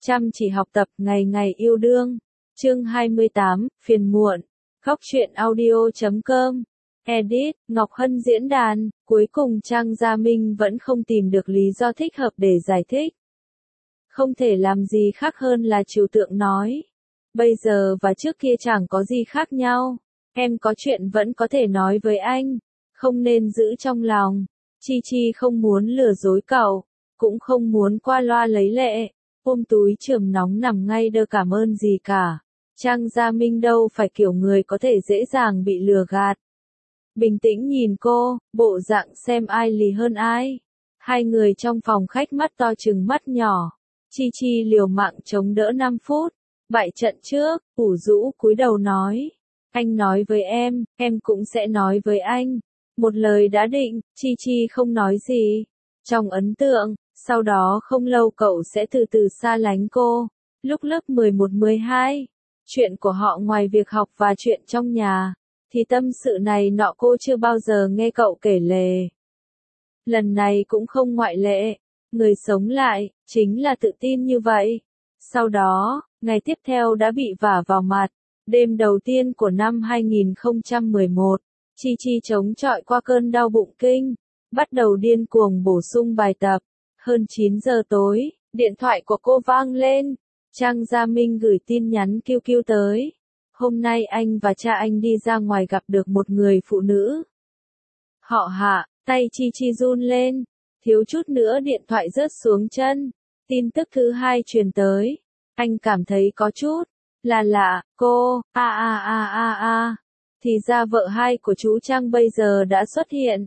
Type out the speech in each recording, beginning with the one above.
chăm chỉ học tập, ngày ngày yêu đương. Chương 28, phiền muộn. Khóc chuyện audio.com. Edit, Ngọc Hân diễn đàn. Cuối cùng Trang Gia Minh vẫn không tìm được lý do thích hợp để giải thích. Không thể làm gì khác hơn là trừu tượng nói. Bây giờ và trước kia chẳng có gì khác nhau. Em có chuyện vẫn có thể nói với anh. Không nên giữ trong lòng. Chi Chi không muốn lừa dối cậu. Cũng không muốn qua loa lấy lệ. Ôm túi chườm nóng nằm ngay đơ cảm ơn gì cả. Trang Gia Minh đâu phải kiểu người có thể dễ dàng bị lừa gạt. Bình tĩnh nhìn cô, bộ dạng xem ai lì hơn ai. Hai người trong phòng khách mắt to trừng mắt nhỏ. Chi Chi liều mạng chống đỡ 5 phút. Bại trận trước, ủ rũ cúi đầu nói. Anh nói với em cũng sẽ nói với anh. Một lời đã định, Chi Chi không nói gì. Trong ấn tượng, sau đó không lâu cậu sẽ từ từ xa lánh cô. Lúc lớp 11-12, chuyện của họ ngoài việc học và chuyện trong nhà, thì tâm sự này nọ cô chưa bao giờ nghe cậu kể lể. Lần này cũng không ngoại lệ, người sống lại, chính là tự tin như vậy. Sau đó, ngày tiếp theo đã bị vả vào mặt. Đêm đầu tiên của năm 2011, Chi Chi chống chọi qua cơn đau bụng kinh, bắt đầu điên cuồng bổ sung bài tập. Hơn 9 giờ tối, điện thoại của cô vang lên. Trang Gia Minh gửi tin nhắn QQ tới. Hôm nay anh và cha anh đi ra ngoài gặp được một người phụ nữ. Họ Hạ, tay Chi Chi run lên. Thiếu chút nữa điện thoại rớt xuống chân. Tin tức thứ hai truyền tới. Anh cảm thấy có chút là lạ. Cô, thì ra vợ hai của chú Trang bây giờ đã xuất hiện.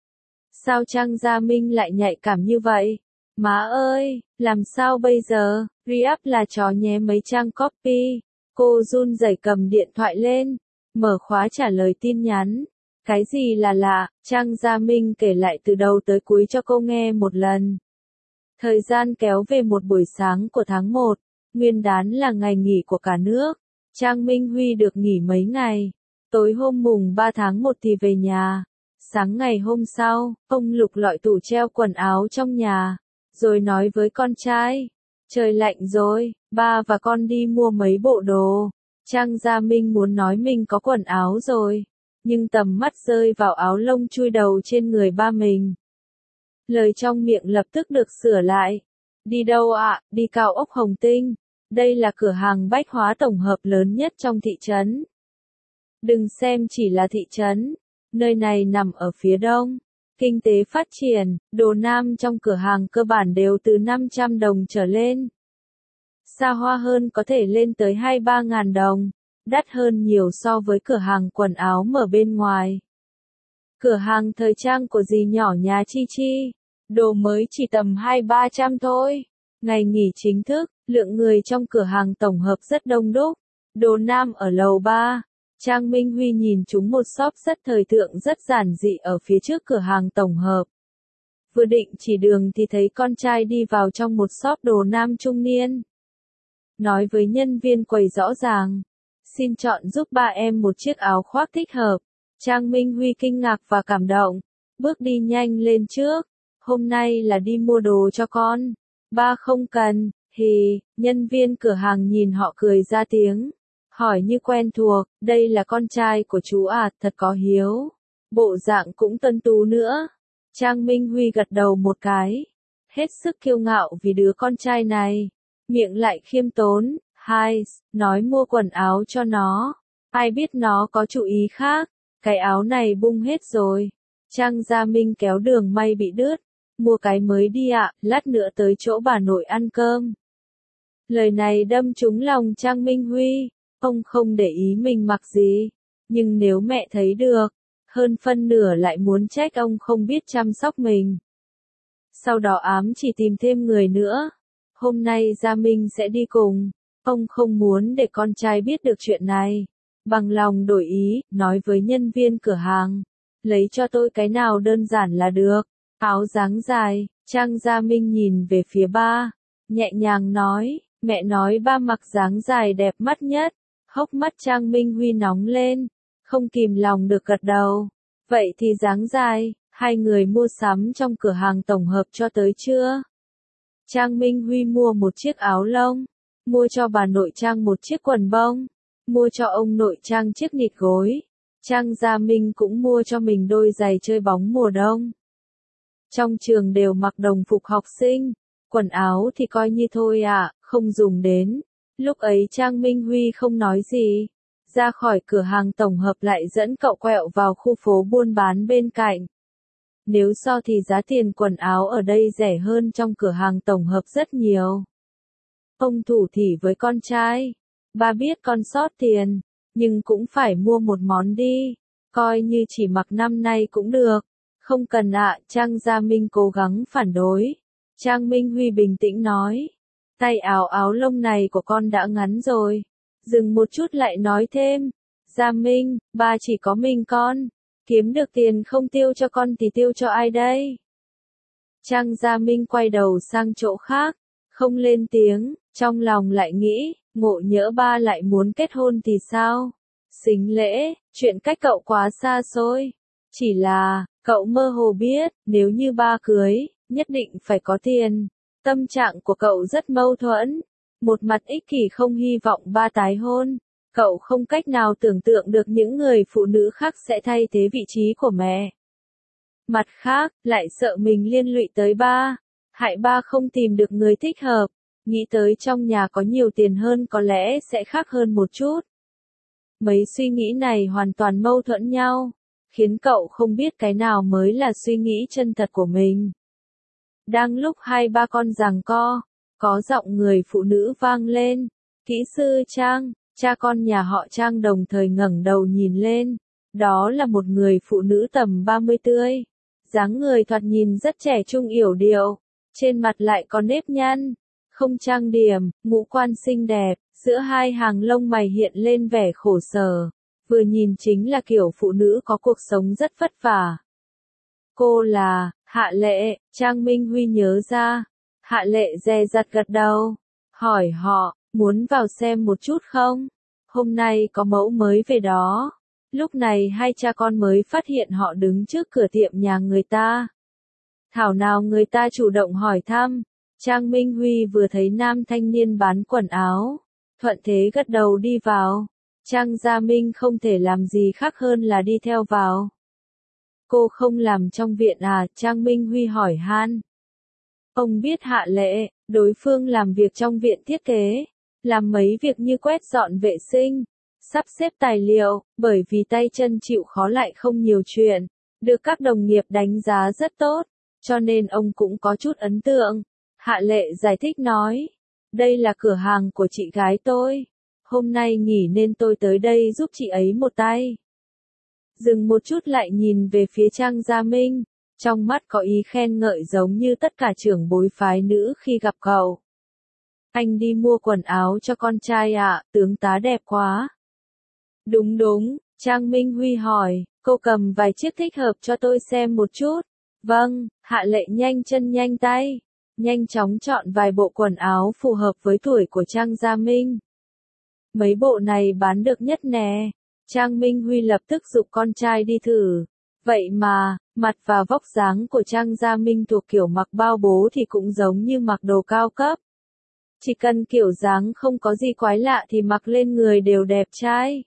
Sao Trang Gia Minh lại nhạy cảm như vậy? Má ơi, làm sao bây giờ? Re-up là chó nhé mấy trang copy. Cô run rẩy cầm điện thoại lên, mở khóa trả lời tin nhắn. Cái gì là lạ? Trang Gia Minh kể lại từ đầu tới cuối cho cô nghe một lần. Thời gian kéo về một buổi sáng của tháng 1, Nguyên đán là ngày nghỉ của cả nước. Trang Minh Huy được nghỉ mấy ngày. Tối hôm mùng 3 tháng 1 thì về nhà. Sáng ngày hôm sau, ông lục lọi tủ treo quần áo trong nhà, rồi nói với con trai. Trời lạnh rồi, ba và con đi mua mấy bộ đồ. Trang Gia Minh muốn nói mình có quần áo rồi, nhưng tầm mắt rơi vào áo lông chui đầu trên người ba mình. Lời trong miệng lập tức được sửa lại. Đi đâu ạ? Đi Cao ốc Hồng Tinh. Đây là cửa hàng bách hóa tổng hợp lớn nhất trong thị trấn. Đừng xem chỉ là thị trấn. Nơi này nằm ở phía đông. Kinh tế phát triển, đồ nam trong cửa hàng cơ bản đều từ 500 đồng trở lên. Xa hoa hơn có thể lên tới 2-3 ngàn đồng. Đắt hơn nhiều so với cửa hàng quần áo mở bên ngoài. Cửa hàng thời trang của dì nhỏ nhà Chi Chi. Đồ mới chỉ tầm 200-300 thôi. Ngày nghỉ chính thức, lượng người trong cửa hàng tổng hợp rất đông đúc. Đồ nam ở lầu 3. Trang Minh Huy nhìn chúng một shop rất thời thượng rất giản dị ở phía trước cửa hàng tổng hợp. Vừa định chỉ đường thì thấy con trai đi vào trong một shop đồ nam trung niên. Nói với nhân viên quầy rõ ràng. Xin chọn giúp ba em một chiếc áo khoác thích hợp. Trang Minh Huy kinh ngạc và cảm động. Bước đi nhanh lên trước. Hôm nay là đi mua đồ cho con. Ba không cần. Nhân viên cửa hàng nhìn họ cười ra tiếng. Hỏi như quen thuộc, đây là con trai của chú à, thật có hiếu. Bộ dạng cũng tân tú nữa. Trang Minh Huy gật đầu một cái. Hết sức kiêu ngạo vì đứa con trai này. Miệng lại khiêm tốn, nói mua quần áo cho nó. Ai biết nó có chủ ý khác. Cái áo này bung hết rồi. Trang Gia Minh kéo đường may bị đứt. Mua cái mới đi ạ, lát nữa tới chỗ bà nội ăn cơm. Lời này đâm trúng lòng Trang Minh Huy. Ông không để ý mình mặc gì, nhưng nếu mẹ thấy được, hơn phân nửa lại muốn trách ông không biết chăm sóc mình. Sau đó ám chỉ tìm thêm người nữa. Hôm nay Gia Minh sẽ đi cùng. Ông không muốn để con trai biết được chuyện này. Bằng lòng đổi ý, nói với nhân viên cửa hàng. Lấy cho tôi cái nào đơn giản là được. Áo dáng dài. Trang Gia Minh nhìn về phía ba. Nhẹ nhàng nói, mẹ nói ba mặc dáng dài đẹp mắt nhất. Hốc mắt Trang Minh Huy nóng lên, không kìm lòng được gật đầu. Vậy thì dáng dài, hai người mua sắm trong cửa hàng tổng hợp cho tới chưa? Trang Minh Huy mua một chiếc áo lông, mua cho bà nội Trang một chiếc quần bông, mua cho ông nội Trang chiếc nịt gối. Trang Gia Minh cũng mua cho mình đôi giày chơi bóng mùa đông. Trong trường đều mặc đồng phục học sinh, quần áo thì coi như thôi ạ, không dùng đến. Lúc ấy Trang Minh Huy không nói gì, ra khỏi cửa hàng tổng hợp lại dẫn cậu quẹo vào khu phố buôn bán bên cạnh. Nếu so thì giá tiền quần áo ở đây rẻ hơn trong cửa hàng tổng hợp rất nhiều. Ông thủ thỉ với con trai, ba biết con sót tiền, nhưng cũng phải mua một món đi, coi như chỉ mặc năm nay cũng được. Không cần ạ, Trang Gia Minh cố gắng phản đối. Trang Minh Huy bình tĩnh nói, tay áo lông này của con đã ngắn rồi. Dừng một chút lại nói thêm, Gia Minh, ba chỉ có mình con, kiếm được tiền không tiêu cho con thì tiêu cho ai đây? Trang Gia Minh quay đầu sang chỗ khác, không lên tiếng, trong lòng lại nghĩ, ngộ nhỡ ba lại muốn kết hôn thì sao? Sính lễ, chuyện cách cậu quá xa xôi. Chỉ là, cậu mơ hồ biết, nếu như ba cưới, nhất định phải có tiền. Tâm trạng của cậu rất mâu thuẫn. Một mặt ích kỷ không hy vọng ba tái hôn. Cậu không cách nào tưởng tượng được những người phụ nữ khác sẽ thay thế vị trí của mẹ. Mặt khác, lại sợ mình liên lụy tới ba. Hại ba không tìm được người thích hợp. Nghĩ tới trong nhà có nhiều tiền hơn có lẽ sẽ khác hơn một chút. Mấy suy nghĩ này hoàn toàn mâu thuẫn nhau, khiến cậu không biết cái nào mới là suy nghĩ chân thật của mình. Đang lúc hai ba con giằng co, có giọng người phụ nữ vang lên. Kỹ sư Trang, cha con nhà họ Trang đồng thời ngẩng đầu nhìn lên. Đó là một người phụ nữ tầm 30 tươi. Dáng người thoạt nhìn rất trẻ trung yểu điệu, trên mặt lại có nếp nhăn, không trang điểm, ngũ quan xinh đẹp, giữa hai hàng lông mày hiện lên vẻ khổ sở. Vừa nhìn chính là kiểu phụ nữ có cuộc sống rất vất vả. Cô là, Hạ Lệ, Trang Minh Huy nhớ ra. Hạ Lệ dè dặt gật đầu, hỏi họ, muốn vào xem một chút không? Hôm nay có mẫu mới về đó. Lúc này hai cha con mới phát hiện họ đứng trước cửa tiệm nhà người ta. Thảo nào người ta chủ động hỏi thăm. Trang Minh Huy vừa thấy nam thanh niên bán quần áo, thuận thế gật đầu đi vào. Trang Gia Minh không thể làm gì khác hơn là đi theo vào. Cô không làm trong viện à? Trang Minh Huy hỏi han. Ông biết Hạ Lệ, đối phương làm việc trong viện thiết kế, làm mấy việc như quét dọn vệ sinh, sắp xếp tài liệu, bởi vì tay chân chịu khó lại không nhiều chuyện, được các đồng nghiệp đánh giá rất tốt, cho nên ông cũng có chút ấn tượng. Hạ Lệ giải thích nói, đây là cửa hàng của chị gái tôi, hôm nay nghỉ nên tôi tới đây giúp chị ấy một tay. Dừng một chút lại nhìn về phía Trang Gia Minh, trong mắt có ý khen ngợi giống như tất cả trưởng bối phái nữ khi gặp cậu. Anh đi mua quần áo cho con trai ạ, tướng tá đẹp quá. Đúng đúng, Trang Minh Huy hỏi, cô cầm vài chiếc thích hợp cho tôi xem một chút. Vâng, Hạ Lệ nhanh chân nhanh tay, nhanh chóng chọn vài bộ quần áo phù hợp với tuổi của Trang Gia Minh. Mấy bộ này bán được nhất nè. Trang Minh Huy lập tức giục con trai đi thử. Vậy mà, mặt và vóc dáng của Trang Gia Minh thuộc kiểu mặc bao bố thì cũng giống như mặc đồ cao cấp. Chỉ cần kiểu dáng không có gì quái lạ thì mặc lên người đều đẹp trai.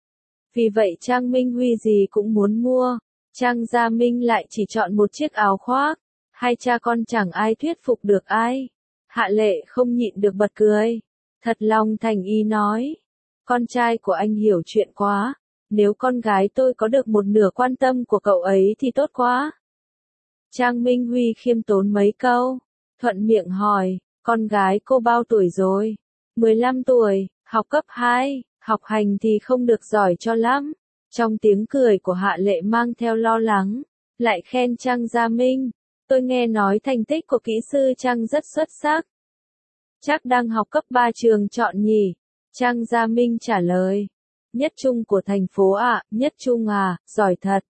Vì vậy Trang Minh Huy gì cũng muốn mua. Trang Gia Minh lại chỉ chọn một chiếc áo khoác. Hai cha con chẳng ai thuyết phục được ai. Hạ Lệ không nhịn được bật cười. Thật lòng thành ý nói. Con trai của anh hiểu chuyện quá. Nếu con gái tôi có được một nửa quan tâm của cậu ấy thì tốt quá. Trang Minh Huy khiêm tốn mấy câu. Thuận miệng hỏi, con gái cô bao tuổi rồi? 15 tuổi, học cấp 2, học hành thì không được giỏi cho lắm. Trong tiếng cười của Hạ Lệ mang theo lo lắng, lại khen Trang Gia Minh. Tôi nghe nói thành tích của kỹ sư Trang rất xuất sắc. Chắc đang học cấp 3 trường chọn nhỉ? Trang Gia Minh trả lời. Nhất trung của thành phố ạ, nhất trung à, giỏi thật.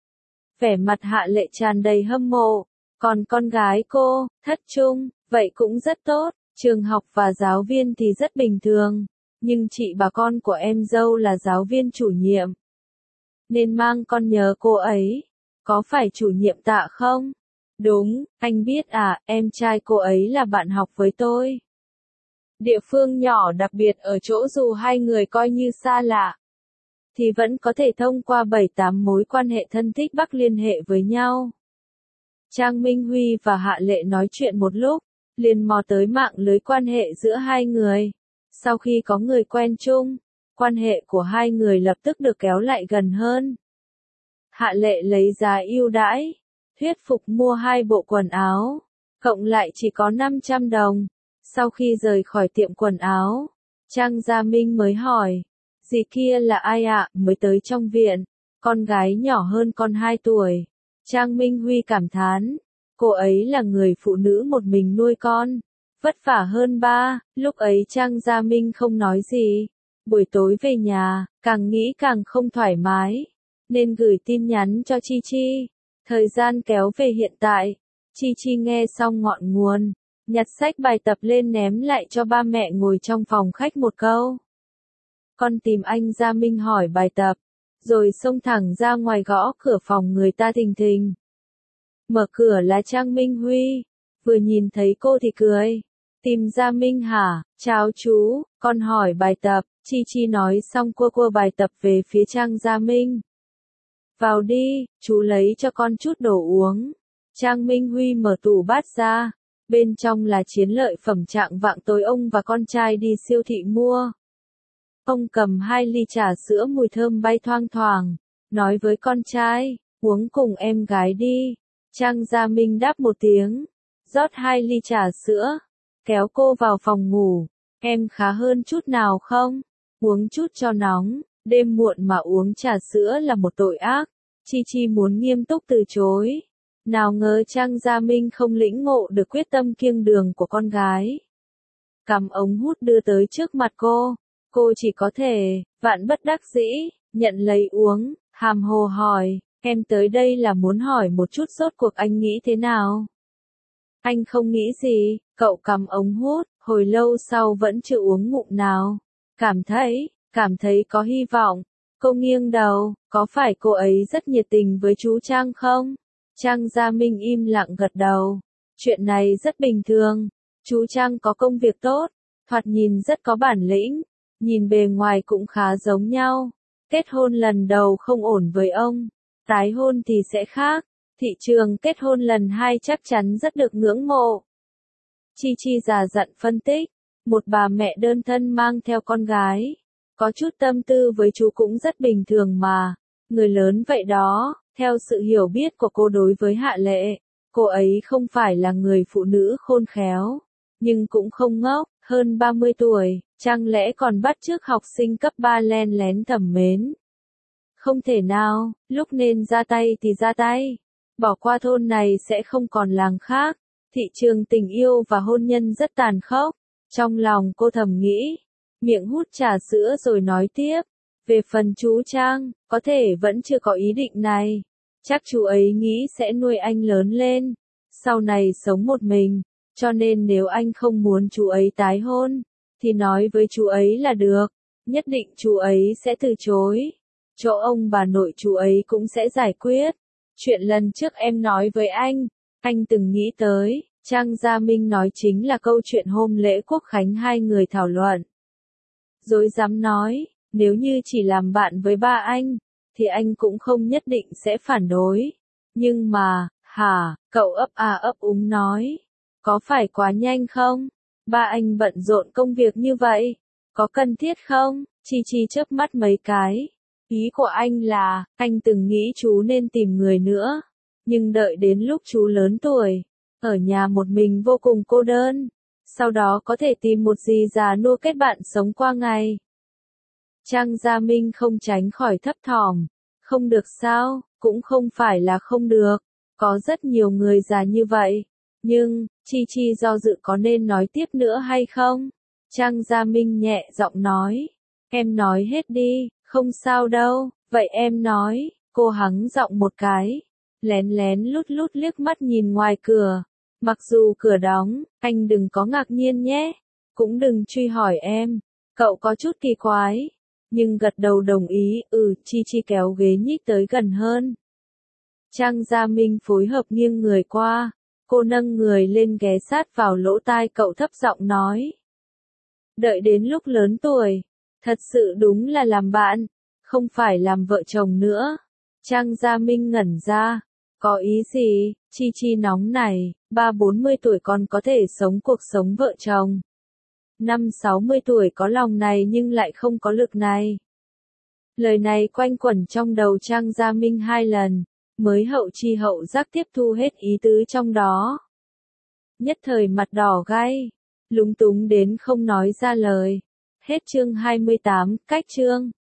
Vẻ mặt Hạ Lệ tràn đầy hâm mộ. Còn con gái cô, thất trung, vậy cũng rất tốt. Trường học và giáo viên thì rất bình thường. Nhưng chị bà con của em dâu là giáo viên chủ nhiệm. Nên mang con nhớ cô ấy. Có phải chủ nhiệm Tạ không? Đúng, anh biết à, em trai cô ấy là bạn học với tôi. Địa phương nhỏ đặc biệt ở chỗ dù hai người coi như xa lạ, thì vẫn có thể thông qua 7-8 mối quan hệ thân thích Bắc liên hệ với nhau. Trang Minh Huy và Hạ Lệ nói chuyện một lúc, liền mò tới mạng lưới quan hệ giữa hai người. Sau khi có người quen chung, quan hệ của hai người lập tức được kéo lại gần hơn. Hạ Lệ lấy giá ưu đãi, thuyết phục mua 2 bộ quần áo, cộng lại chỉ có 500 đồng. Sau khi rời khỏi tiệm quần áo, Trang Gia Minh mới hỏi, dì kia là ai ạ, mới tới trong viện, con gái nhỏ hơn con 2 tuổi. Trang Minh Huy cảm thán, cô ấy là người phụ nữ một mình nuôi con, vất vả hơn ba. Lúc ấy Trang Gia Minh không nói gì. Buổi tối về nhà, càng nghĩ càng không thoải mái, nên gửi tin nhắn cho Chi Chi. Thời gian kéo về hiện tại, Chi Chi nghe xong ngọn nguồn, nhặt sách bài tập lên ném lại cho ba mẹ ngồi trong phòng khách một câu. Con tìm anh Gia Minh hỏi bài tập, rồi xông thẳng ra ngoài gõ cửa phòng người ta thình thình. Mở cửa là Trang Minh Huy, vừa nhìn thấy cô thì cười. Tìm Gia Minh hả, chào chú, con hỏi bài tập. Chi Chi nói xong cua bài tập về phía Trang Gia Minh. Vào đi, chú lấy cho con chút đồ uống. Trang Minh Huy mở tủ bát ra, bên trong là chiến lợi phẩm trạng vạng tối ông và con trai đi siêu thị mua. Ông cầm 2 ly trà sữa mùi thơm bay thoang thoảng, nói với con trai, uống cùng em gái đi. Trang Gia Minh đáp một tiếng, rót 2 ly trà sữa, kéo cô vào phòng ngủ. Em khá hơn chút nào không? Uống chút cho nóng, đêm muộn mà uống trà sữa là một tội ác. Chi Chi muốn nghiêm túc từ chối. Nào ngờ Trang Gia Minh không lĩnh ngộ được quyết tâm kiêng đường của con gái. Cầm ống hút đưa tới trước mặt cô chỉ có thể, vạn bất đắc dĩ, nhận lấy uống, hàm hồ hỏi, em tới đây là muốn hỏi một chút rốt cuộc anh nghĩ thế nào? Anh không nghĩ gì, cậu cầm ống hút, hồi lâu sau vẫn chưa uống ngụm nào. Cảm thấy có hy vọng. Cô nghiêng đầu, có phải cô ấy rất nhiệt tình với chú Trang không? Trang Gia Minh im lặng gật đầu. Chuyện này rất bình thường. Chú Trang có công việc tốt, thoạt nhìn rất có bản lĩnh, nhìn bề ngoài cũng khá giống nhau. Kết hôn lần đầu không ổn với ông, tái hôn thì sẽ khác. Thị trường kết hôn lần 2 chắc chắn rất được ngưỡng mộ. Chi Chi già dặn phân tích, một bà mẹ đơn thân mang theo con gái, có chút tâm tư với chú cũng rất bình thường mà. Người lớn vậy đó, theo sự hiểu biết của cô đối với Hạ Lệ, cô ấy không phải là người phụ nữ khôn khéo, nhưng cũng không ngốc, hơn 30 tuổi, chẳng lẽ còn bắt chước học sinh cấp 3 len lén thẩm mến. Không thể nào, lúc nên ra tay thì ra tay. Bỏ qua thôn này sẽ không còn làng khác. Thị trường tình yêu và hôn nhân rất tàn khốc. Trong lòng cô thầm nghĩ, miệng hút trà sữa rồi nói tiếp. Về phần chú Trang, có thể vẫn chưa có ý định này. Chắc chú ấy nghĩ sẽ nuôi anh lớn lên, sau này sống một mình. Cho nên nếu anh không muốn chú ấy tái hôn, thì nói với chú ấy là được. Nhất định chú ấy sẽ từ chối. Chỗ ông bà nội chú ấy cũng sẽ giải quyết. Chuyện lần trước em nói với anh từng nghĩ tới. Trang Gia Minh nói chính là câu chuyện hôm lễ quốc khánh hai người thảo luận. Dối dám nói, nếu như chỉ làm bạn với ba anh, thì anh cũng không nhất định sẽ phản đối. Nhưng mà, cậu ấp úng nói, có phải quá nhanh không? Ba anh bận rộn công việc như vậy, có cần thiết không? Chi Chi chớp mắt mấy cái. Ý của anh là, anh từng nghĩ chú nên tìm người nữa. Nhưng đợi đến lúc chú lớn tuổi, ở nhà một mình vô cùng cô đơn. Sau đó có thể tìm một dì già nua kết bạn sống qua ngày. Trang Gia Minh không tránh khỏi thấp thỏm. Không được sao, cũng không phải là không được. Có rất nhiều người già như vậy. Nhưng, Chi Chi do dự có nên nói tiếp nữa hay không? Trang Gia Minh nhẹ giọng nói. Em nói hết đi, không sao đâu, vậy em nói. Cô hắng giọng một cái. Lén lén lút lút liếc mắt nhìn ngoài cửa. Mặc dù cửa đóng, anh đừng có ngạc nhiên nhé. Cũng đừng truy hỏi em. Cậu có chút kỳ quái. Nhưng gật đầu đồng ý, Chi Chi kéo ghế nhích tới gần hơn. Trang Gia Minh phối hợp nghiêng người qua, cô nâng người lên ghé sát vào lỗ tai cậu thấp giọng nói. Đợi đến lúc lớn tuổi, thật sự đúng là làm bạn, không phải làm vợ chồng nữa. Trang Gia Minh ngẩn ra, có ý gì, Chi Chi nóng này, 30-40 tuổi còn có thể sống cuộc sống vợ chồng. 50-60 tuổi có lòng này nhưng lại không có lực này. Lời này quanh quẩn trong đầu Trang Gia Minh 2 lần, mới hậu chi hậu giác tiếp thu hết ý tứ trong đó. Nhất thời mặt đỏ gay, lúng túng đến không nói ra lời. Hết chương 28, cách chương.